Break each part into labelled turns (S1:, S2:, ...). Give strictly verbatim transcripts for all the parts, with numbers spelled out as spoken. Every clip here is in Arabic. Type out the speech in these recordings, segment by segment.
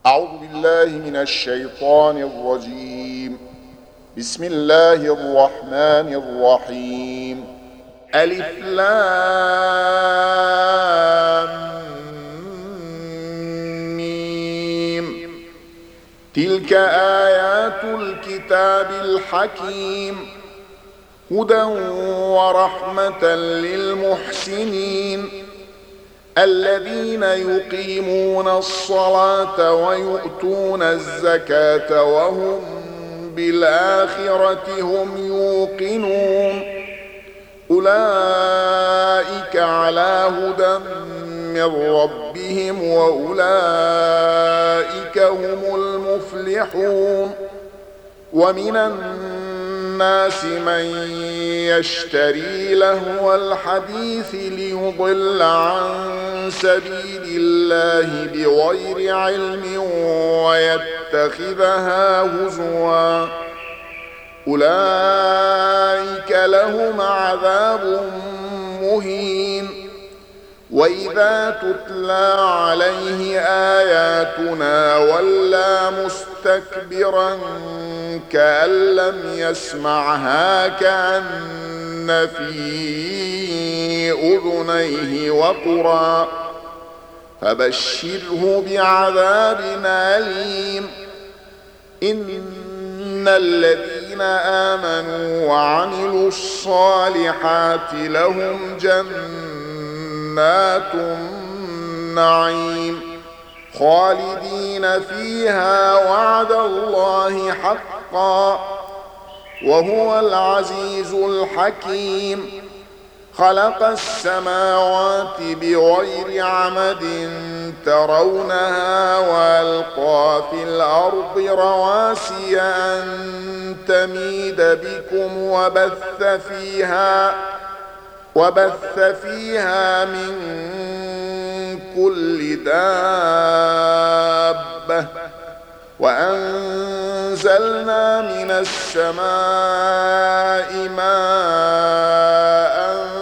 S1: أعوذ بالله من الشيطان الرجيم. بسم الله الرحمن الرحيم. ألف لام ميم. تلك آيات الكتاب الحكيم، هدى ورحمة للمحسنين الذين يقيمون الصلاة ويؤتون الزكاة وهم بالآخرة هم يوقنون. أولئك على هدى من ربهم وأولئك هم المفلحون. ومن الناس من يشتري لهو الحديث ليضل عن سبيل الله بغير علم ويتخذها هزوا، أولئك لهم عذاب مهين. وإذا تتلى عليه آياتنا ولى مستكبرا كأن لم يسمعها كأن في أذنيه وقرا، فبشره بعذاب أليم. إن الذين آمنوا وعملوا الصالحات لهم جنات النعيم خالدين فيها، وعد الله حقا وهو العزيز الحكيم. خلق السماوات بغير عمد ترونها وألقى في الأرض رواسي أن تميد بكم وبث فيها وبث فيها من كل دابة، وأنزلنا من السماء ماء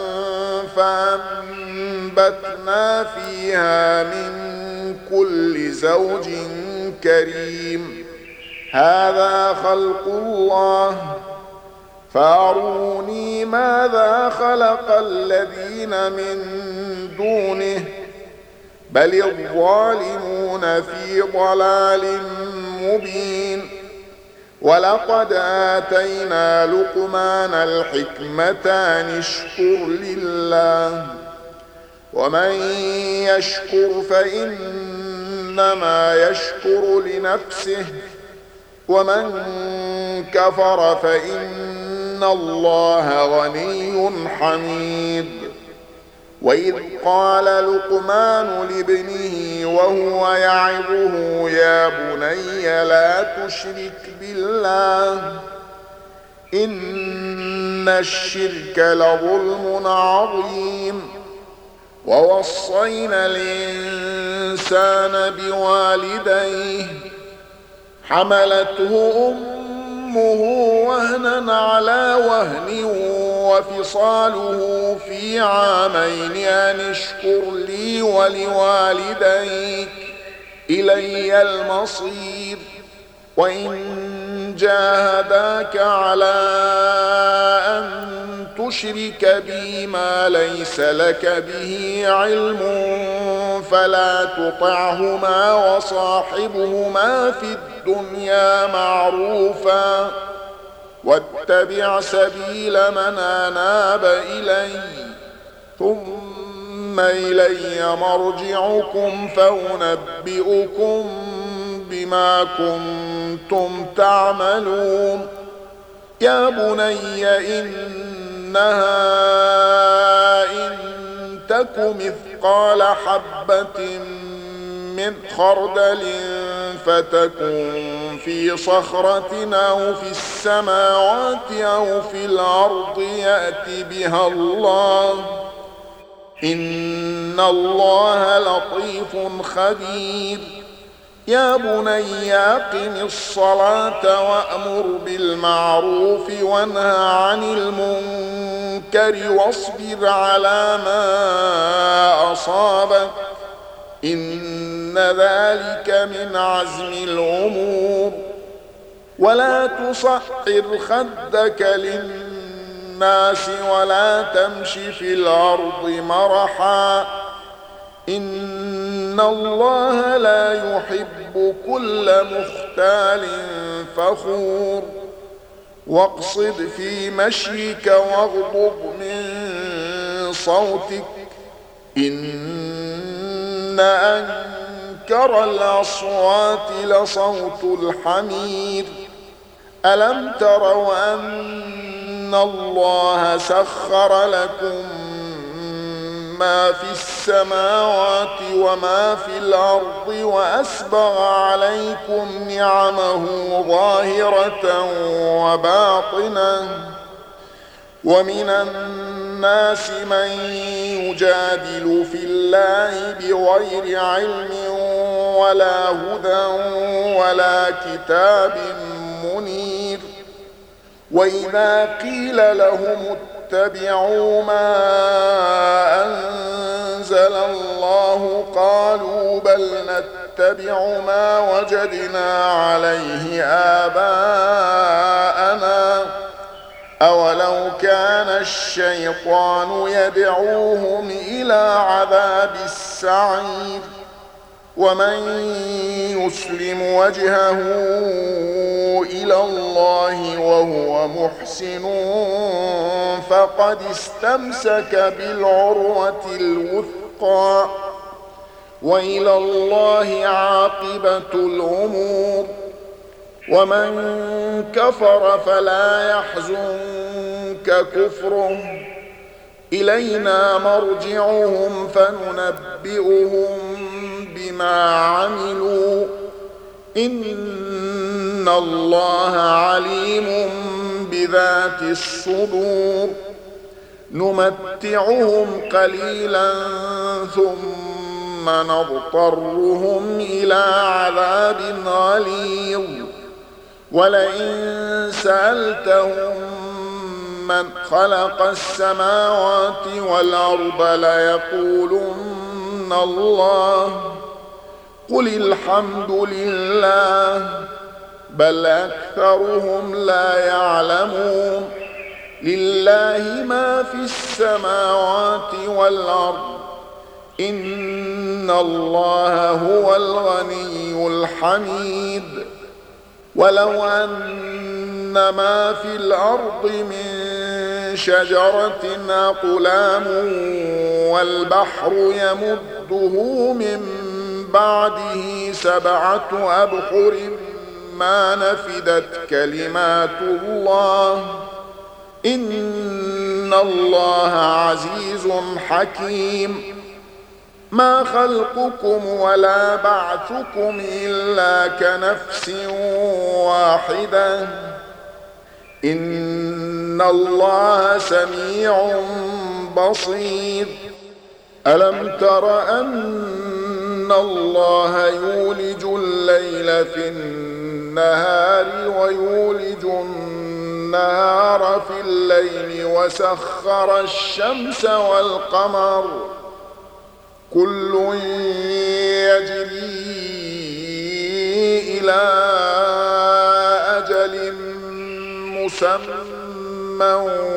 S1: فأنبتنا فيها من كل زوج كريم. هذا خلق الله فأروني ماذا خلق الذين من دونه، بل الظالمون في ضلال مبين. ولقد آتينا لقمان الحكمة أن اشكر لله، ومن يشكر فإنما يشكر لنفسه، ومن كفر فإن الله غني حميد. وإذ قال لقمان لابنه وهو يعظه يا بني لا تشرك بالله إن الشرك لظلم عظيم. ووصينا الإنسان بوالديه حملته أمه وهنا على وهن وفصاله في عامين أن اشكر لي ولوالديك إلي المصير. وإن جاهداك على أن تشرك بي ما ليس لك به علم فلا تطعهما وصاحبهما في الدنيا معروفا، واتبع سبيل من أناب إلي ثم إلي مرجعكم فأنبئكم بما كنتم تعملون. يا بني إنها إن تك مثقال حبة من خردل فتكن في صخرة أو في السماوات أو في الأرض يأت بها الله، إن الله لطيف خبير. يا بني أقم الصلاة وأمر بالمعروف وانه عن المنكر واصبر على ما أصابك إن إن ذلك من عزم الأمور. ولا تصعر خدك للناس ولا تمش في الأرض مرحا إن الله لا يحب كل مختال فخور. واقصد في مشيك واغضض من صوتك إن أنكر الأصوات لصوت الحمير. ألم تروا أن الله سخر لكم ما في السماوات وما في الأرض وأسبغ عليكم نعمه ظاهرة وباطنة ومن الناس من يجادل في الله بغير علم ولا هدى ولا كتاب منير. وإذا قيل لهم اتبعوا ما أنزل الله قالوا بل نتبع ما وجدنا عليه آباءنا أولو كان الشيطان يدعوهم إلى عذاب السعير. ومن يسلم وجهه إلى الله وهو محسن فقد استمسك بالعروة الوثقى وإلى الله عاقبة الأمور. ومن كفر فلا يحزنك كفره إلينا مرجعهم فننبئهم بما عملوا إن الله عليم بذات الصدور. نمتعهم قليلا ثم نضطرهم إلى عذاب غليظ. ولئن سألتهم من خلق السماوات والأرض ليقولن الله قل الحمد لله بل أكثرهم لا يعلمون. لله ما في السماوات والأرض إن الله هو الغني الحميد. ولو أن ما في الأرض من شجرة أقلام والبحر يمده من بعده سبعة أبحر ما نفدت كلمات الله إن الله عزيز حكيم. ما خلقكم ولا بعثكم إلا كنفس واحدة إن الله سميع بصير. ألم تر أن الله يولج الليل في النهار ويولج النهار في الليل وسخر الشمس والقمر كل يجري إلى أجل مسمى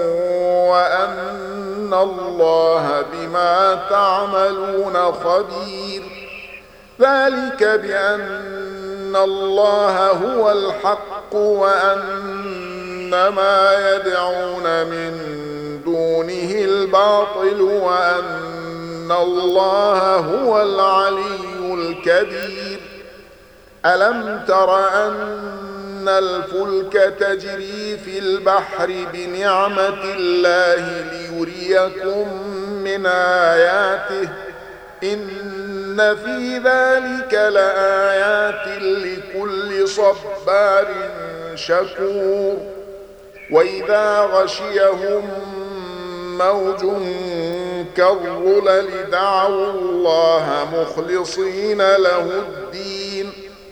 S1: وأن الله بما تعملون خبير. ذلك بأن الله هو الحق وأن ما يدعون من دونه الباطل وأن الله هو العلي الكبير. ألم تر أن الفلك تجري في البحر بنعمة الله ليريكم من آياته إن في ذلك لآيات لكل صبار شكور. وإذا غشيهم موج كالظلل دعوا الله مخلصين له الدين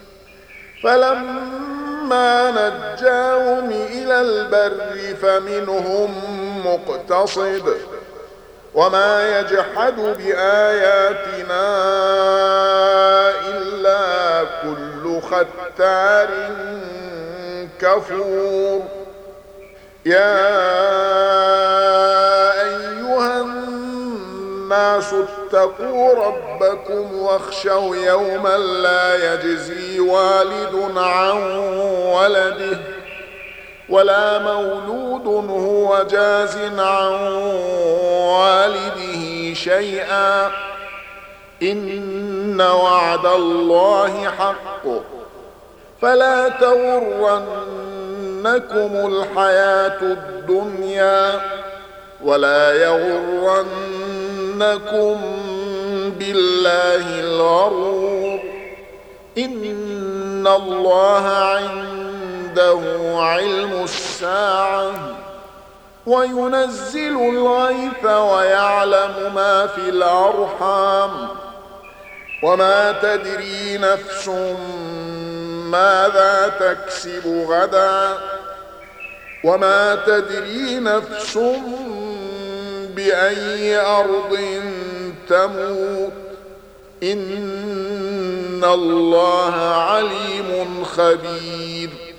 S1: فلما نجاهم إلى البر فمنهم مقتصد وما يجحد بآياتنا ختار كفور يا أيها الناس اتقوا ربكم واخشوا يوما لا يجزي والد عن ولده ولا مولود هو جاز عن والده شيئا إن وعد الله حق فلا تغرنكم الحياة الدنيا ولا يغرنكم بالله الغرور إن الله عنده علم الساعة وينزل الغيث ويعلم ما في الأرحام وما تدري نفس ماذا تكسب غدا وما تدري نفس بأي أرض تموت إن الله عليم خبير